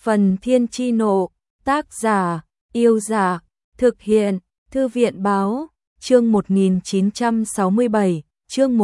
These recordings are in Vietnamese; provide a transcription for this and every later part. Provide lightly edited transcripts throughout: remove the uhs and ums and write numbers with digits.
Phần Thiên Chi Nộ, tác giả, Yêu Dạ, thực hiện, Thư viện Báo, chương 1967, chương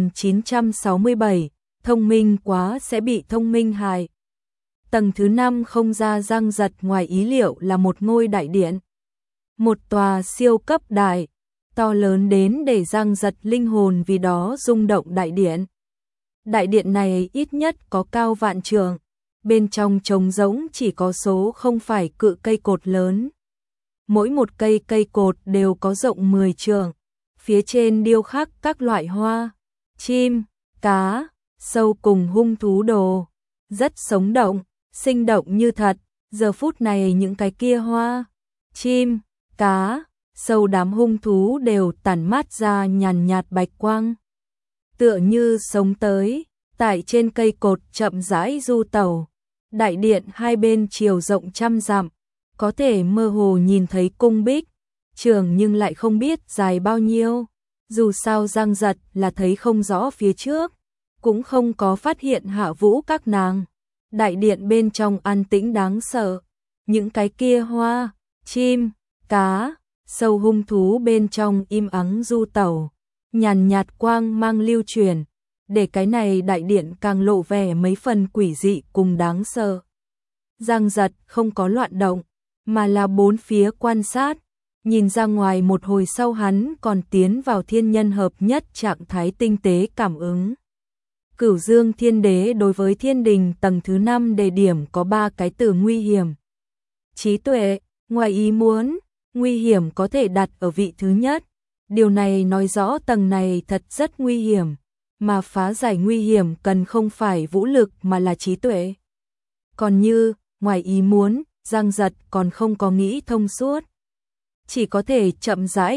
1967, thông minh quá sẽ bị thông minh hại. Tầng thứ 5 không ra Giang Giật ngoài ý liệu là một ngôi đại điện. Một tòa siêu cấp đại, to lớn đến để Giang Giật linh hồn vì đó rung động đại điện. Đại điện này ít nhất có cao vạn trượng, bên trong trống rỗng chỉ có số không phải cự cây cột lớn. Mỗi một cây cột đều có rộng 10 trượng, phía trên điêu khắc các loại hoa, chim, cá, sâu cùng hung thú đồ, rất sống động, sinh động như thật. Giờ phút này những cái kia hoa, chim, cá, sâu đám hung thú đều tản mát ra nhàn nhạt bạch quang. Tựa như sống tới, tại trên cây cột chậm rãi du tẩu. Đại điện hai bên chiều rộng 100 dặm, có thể mơ hồ nhìn thấy cung bích, trường nhưng lại không biết dài bao nhiêu. Dù sao Giang Giật là thấy không rõ phía trước, cũng không có phát hiện Hạ Vũ các nàng. Đại điện bên trong an tĩnh đáng sợ, những cái kia hoa, chim, cá, sâu hung thú bên trong im ắng du tẩu, nhàn nhạt quang mang lưu truyền, để cái này đại điện càng lộ vẻ mấy phần quỷ dị cùng đáng sợ. Giang Giật không có loạn động, mà là bốn phía quan sát, nhìn ra ngoài một hồi sau hắn còn tiến vào thiên nhân hợp nhất trạng thái tinh tế cảm ứng. Cửu Dương Thiên Đế đối với thiên đình tầng thứ 5 đề điểm có 3 cái từ nguy hiểm. Trí tuệ, ngoài ý muốn, nguy hiểm có thể đặt ở vị thứ nhất. Điều này nói rõ tầng này thật rất nguy hiểm, mà phá giải nguy hiểm cần không phải vũ lực mà là trí tuệ. Còn như, ngoài ý muốn, Giang Giật còn không có nghĩ thông suốt. Chỉ có thể chậm rãi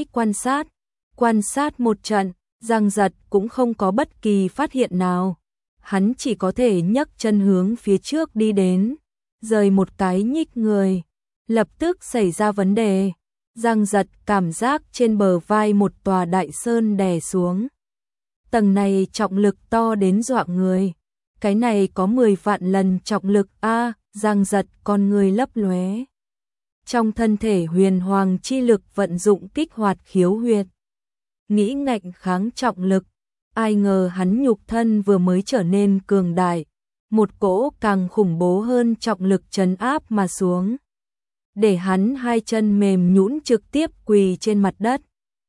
quan sát một trận, Giang Giật cũng không có bất kỳ phát hiện nào. Hắn chỉ có thể nhấc chân hướng phía trước đi đến, rời một cái nhích người, lập tức xảy ra vấn đề. Giang Giật cảm giác trên bờ vai một tòa đại sơn đè xuống. Tầng này trọng lực to đến dọa người. Cái này có 10 vạn lần trọng lực a. Giang Giật con người lấp lóe. Trong thân thể huyền hoàng chi lực vận dụng kích hoạt khiếu huyệt. Nghĩ ngạnh kháng trọng lực. Ai ngờ hắn nhục thân vừa mới trở nên cường đại. Một cỗ càng khủng bố hơn trọng lực trấn áp mà xuống. Để hắn hai chân mềm nhũn trực tiếp quỳ trên mặt đất.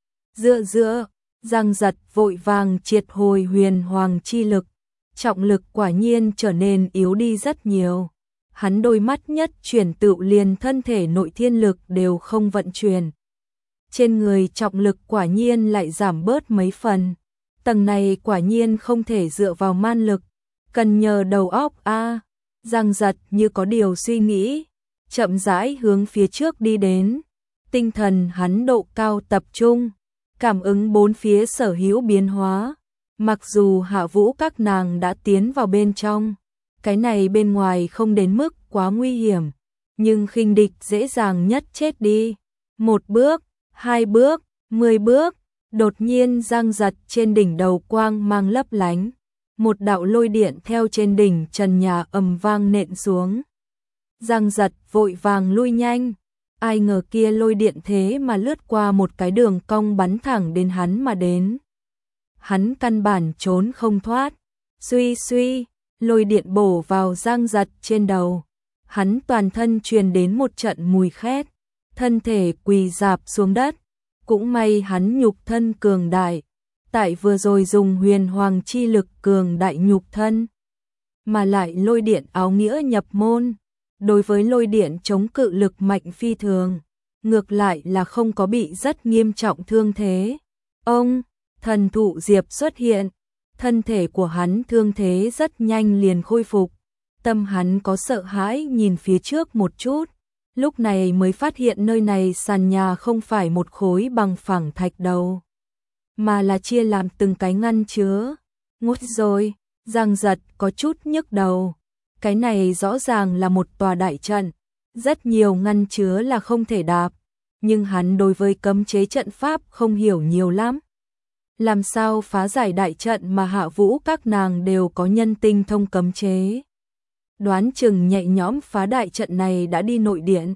Dựa, Giang Giật vội vàng triệt hồi huyền hoàng chi lực. Trọng lực quả nhiên trở nên yếu đi rất nhiều. Hắn đôi mắt nhất chuyển tựu liền thân thể nội thiên lực đều không vận chuyển. Trên người trọng lực quả nhiên lại giảm bớt mấy phần. Tầng này quả nhiên không thể dựa vào man lực, cần nhờ đầu óc a. Giang Giật như có điều suy nghĩ, chậm rãi hướng phía trước đi đến. Tinh thần hắn độ cao tập trung, cảm ứng bốn phía sở hữu biến hóa. Mặc dù Hạ Vũ các nàng đã tiến vào bên trong, cái này bên ngoài không đến mức quá nguy hiểm, nhưng khinh địch dễ dàng nhất chết đi. 1 bước, 2 bước, 10 bước, đột nhiên Giang Giật trên đỉnh đầu quang mang lấp lánh. Một đạo lôi điện theo trên đỉnh trần nhà ầm vang nện xuống. Giang Giật vội vàng lui nhanh, ai ngờ kia lôi điện thế mà lướt qua một cái đường cong bắn thẳng đến hắn mà đến. Hắn căn bản trốn không thoát, suy, lôi điện bổ vào Giang Giật trên đầu. Hắn toàn thân truyền đến một trận mùi khét, thân thể quỳ rạp xuống đất. Cũng may hắn nhục thân cường đại, tại vừa rồi dùng huyền hoàng chi lực cường đại nhục thân. Mà lại lôi điện áo nghĩa nhập môn, đối với lôi điện chống cự lực mạnh phi thường, ngược lại là không có bị rất nghiêm trọng thương thế. Ông, thần thụ diệp xuất hiện, thân thể của hắn thương thế rất nhanh liền khôi phục. Tâm hắn có sợ hãi nhìn phía trước một chút, lúc này mới phát hiện nơi này sàn nhà không phải một khối bằng phẳng thạch đầu, mà là chia làm từng cái ngăn chứa. Ngút rồi, Giang Giật có chút nhức đầu. Cái này rõ ràng là một tòa đại trận, rất nhiều ngăn chứa là không thể đạp, nhưng hắn đối với cấm chế trận pháp không hiểu nhiều lắm. Làm sao phá giải đại trận mà Hạ Vũ các nàng đều có nhân tinh thông cấm chế. đoán chừng nhẹ nhõm phá đại trận này đã đi nội điện.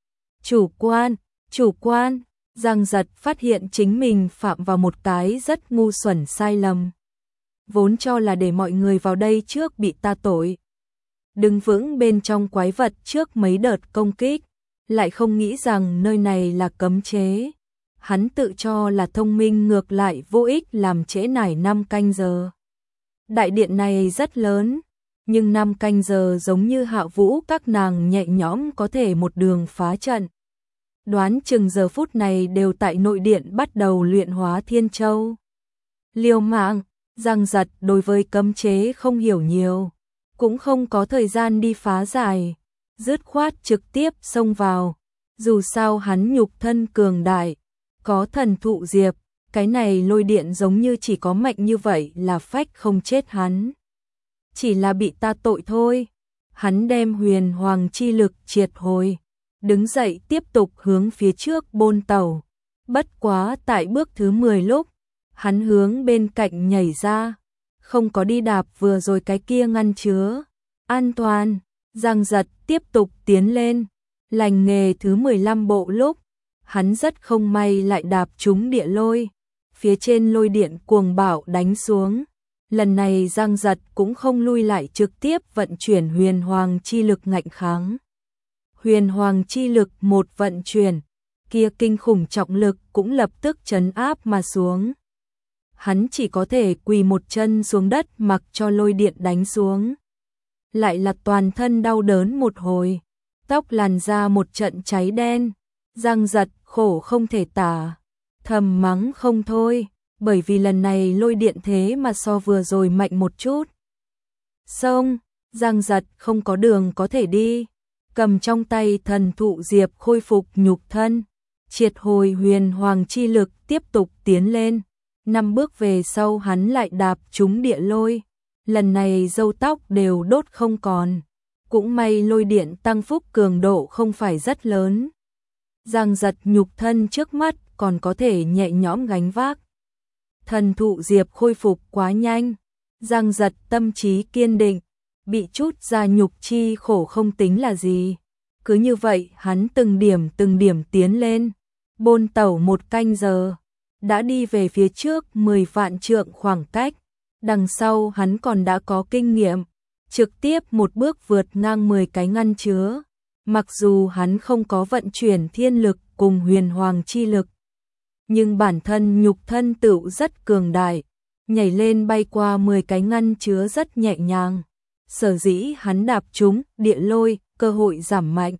Chủ quan, Giang Giật phát hiện chính mình phạm vào một cái rất ngu xuẩn sai lầm. Vốn cho là để mọi người vào đây trước bị ta tội. Đứng vững bên trong quái vật trước mấy đợt công kích, lại không nghĩ rằng nơi này là cấm chế. Hắn tự cho là thông minh ngược lại vô ích làm trễ nải 5 canh giờ. Đại điện này rất lớn, nhưng 5 canh giờ giống như Hạ Vũ các nàng nhẹ nhõm có thể một đường phá trận. Đoán chừng giờ phút này đều tại nội điện bắt đầu luyện hóa Thiên Châu. Liều mạng, Giang Giật đối với cấm chế không hiểu nhiều, cũng không có thời gian đi phá giải, dứt khoát trực tiếp xông vào. Dù sao hắn nhục thân cường đại, có thần thụ diệp, cái này lôi điện giống như chỉ có mạnh như vậy là phách không chết hắn. Chỉ là bị ta tội thôi. Hắn đem huyền hoàng chi lực triệt hồi, đứng dậy tiếp tục hướng phía trước bôn tàu. Bất quá tại bước thứ 10 lúc, hắn hướng bên cạnh nhảy ra, không có đi đạp vừa rồi cái kia ngăn chứa. An toàn, Giang Giật tiếp tục tiến lên. Lành nghề thứ 15 bộ lúc, hắn rất không may lại đạp trúng địa lôi. Phía trên lôi điện cuồng bạo đánh xuống. Lần này Giang Giật cũng không lui lại, trực tiếp vận chuyển huyền hoàng chi lực ngạnh kháng. Huyền hoàng chi lực một vận chuyển, kia kinh khủng trọng lực cũng lập tức trấn áp mà xuống. Hắn chỉ có thể quỳ một chân xuống đất mặc cho lôi điện đánh xuống. Lại là toàn thân đau đớn một hồi, tóc làn da một trận cháy đen. Giang Giật khổ không thể tả, thầm mắng không thôi, bởi vì lần này lôi điện thế mà so vừa rồi mạnh một chút. Xong, Giang Giật không có đường có thể đi, cầm trong tay thần thụ diệp khôi phục nhục thân, triệt hồi huyền hoàng chi lực tiếp tục tiến lên. 5 bước về sau hắn lại đạp trúng địa lôi, lần này râu tóc đều đốt không còn. Cũng may lôi điện tăng phúc cường độ không phải rất lớn. Giang Giật nhục thân trước mắt còn có thể nhẹ nhõm gánh vác. Thần thụ diệp khôi phục quá nhanh, Giang Giật tâm trí kiên định, bị chút ra nhục chi khổ không tính là gì. Cứ như vậy hắn từng điểm tiến lên, bôn tẩu 1 canh giờ, đã đi về phía trước 10 vạn trượng khoảng cách. Đằng sau hắn còn đã có kinh nghiệm, trực tiếp một bước vượt ngang 10 cái ngăn chứa. Mặc dù hắn không có vận chuyển thiên lực cùng huyền hoàng chi lực, nhưng bản thân nhục thân tựu rất cường đại, nhảy lên bay qua 10 cái ngăn chứa rất nhẹ nhàng. Sở dĩ hắn đạp trúng địa lôi, cơ hội giảm mạnh.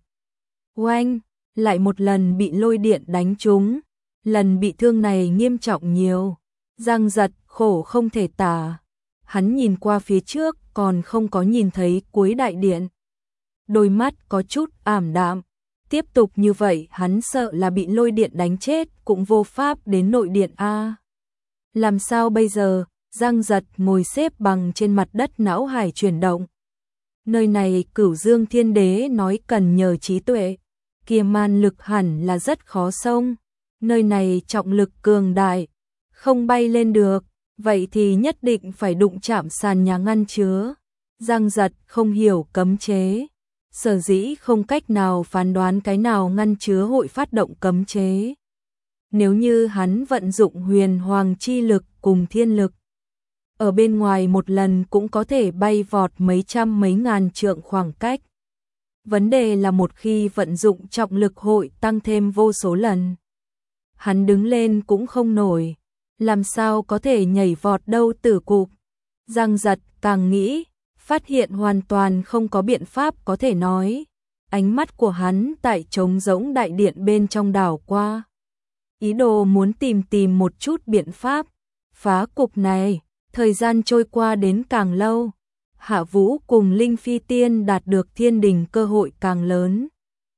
Oanh, lại một lần bị lôi điện đánh trúng, lần bị thương này nghiêm trọng nhiều. Giang Giật khổ không thể tả, hắn nhìn qua phía trước còn không có nhìn thấy cuối đại điện. Đôi mắt có chút ảm đạm, tiếp tục như vậy hắn sợ là bị lôi điện đánh chết cũng vô pháp đến nội điện a. Làm sao bây giờ? Giang Giật ngồi xếp bằng trên mặt đất, não hải chuyển động. Nơi này Cửu Dương Thiên Đế nói cần nhờ trí tuệ, kia man lực hẳn là rất khó xông. Nơi này trọng lực cường đại, không bay lên được, vậy thì nhất định phải đụng chạm sàn nhà ngăn chứa. Giang Giật không hiểu cấm chế, sở dĩ không cách nào phán đoán cái nào ngăn chứa hội phát động cấm chế. Nếu như hắn vận dụng huyền hoàng chi lực cùng thiên lực, ở bên ngoài một lần cũng có thể bay vọt mấy trăm mấy ngàn trượng khoảng cách. Vấn đề là một khi vận dụng trọng lực hội tăng thêm vô số lần. Hắn đứng lên cũng không nổi, làm sao có thể nhảy vọt đâu tử cục. Giang Giật càng nghĩ, phát hiện hoàn toàn không có biện pháp có thể nói. Ánh mắt của hắn tại trống rỗng đại điện bên trong đảo qua, ý đồ muốn tìm một chút biện pháp phá cục này. Thời gian trôi qua đến càng lâu, Hạ Vũ cùng Linh Phi Tiên đạt được thiên đình cơ hội càng lớn.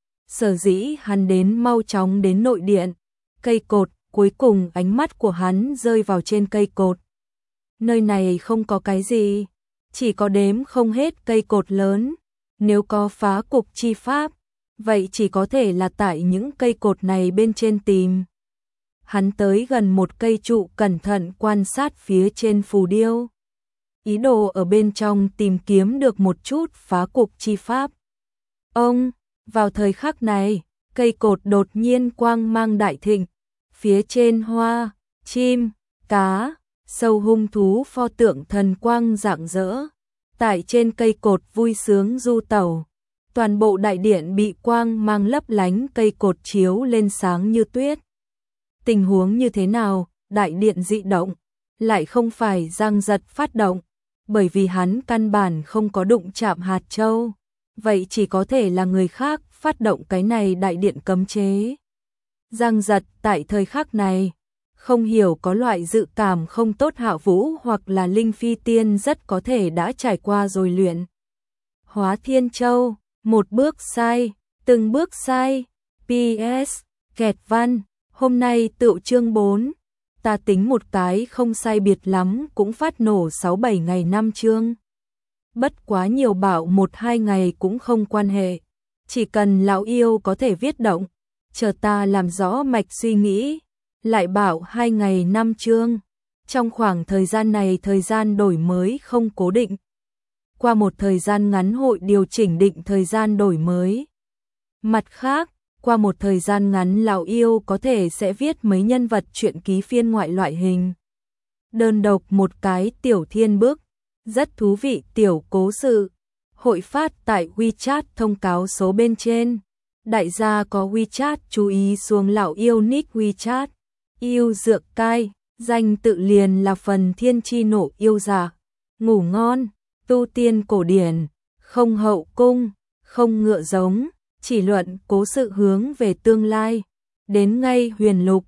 Sở dĩ hắn đến mau chóng đến nội điện, cây cột, cuối cùng ánh mắt của hắn rơi vào trên cây cột. Nơi này không có cái gì, chỉ có đếm không hết cây cột lớn. Nếu có phá cục chi pháp, vậy chỉ có thể là tại những cây cột này bên trên tìm. Hắn tới gần một cây trụ cẩn thận quan sát phía trên phù điêu. ý đồ ở bên trong tìm kiếm được một chút phá cục chi pháp. Ông, vào thời khắc này, cây cột đột nhiên quang mang đại thịnh, phía trên hoa, chim, cá, sâu hung thú pho tượng thần quang rạng rỡ, tại trên cây cột vui sướng du tẩu. Toàn bộ đại điện bị quang mang lấp lánh, cây cột chiếu lên sáng như tuyết. Tình huống như thế nào, đại điện dị động, lại không phải Giang Giật phát động, bởi vì hắn căn bản không có đụng chạm hạt châu, vậy chỉ có thể là người khác phát động cái này đại điện cấm chế. Giang Giật tại thời khắc này, không hiểu có loại dự cảm không tốt, Hạ Vũ hoặc là Linh Phi Tiên rất có thể đã trải qua rồi luyện Hóa Thiên Châu, một bước sai, từng bước sai. PS, kẹt văn, hôm nay tựu chương 4, ta tính một cái không sai biệt lắm cũng phát nổ 6-7 ngày 5 chương. Bất quá nhiều bảo 1-2 ngày cũng không quan hệ, chỉ cần lão yêu có thể viết động, chờ ta làm rõ mạch suy nghĩ, lại bảo 2 ngày 5 chương. Trong khoảng thời gian này thời gian đổi mới không cố định. Qua một thời gian ngắn hội điều chỉnh định thời gian đổi mới. Mặt khác, qua một thời gian ngắn lão yêu có thể sẽ viết mấy nhân vật truyện ký phiên ngoại loại hình. Đơn độc một cái tiểu thiên bức, rất thú vị tiểu cố sự. Hội phát tại WeChat thông cáo số bên trên. Đại gia có WeChat chú ý xuống lão yêu nick WeChat. Yêu dược cai, danh tự liền là phần thiên chi nộ yêu giả. Ngủ ngon, tu tiên cổ điển, không hậu cung, không ngựa giống, chỉ luận cố sự hướng về tương lai. Đến ngay huyền lục,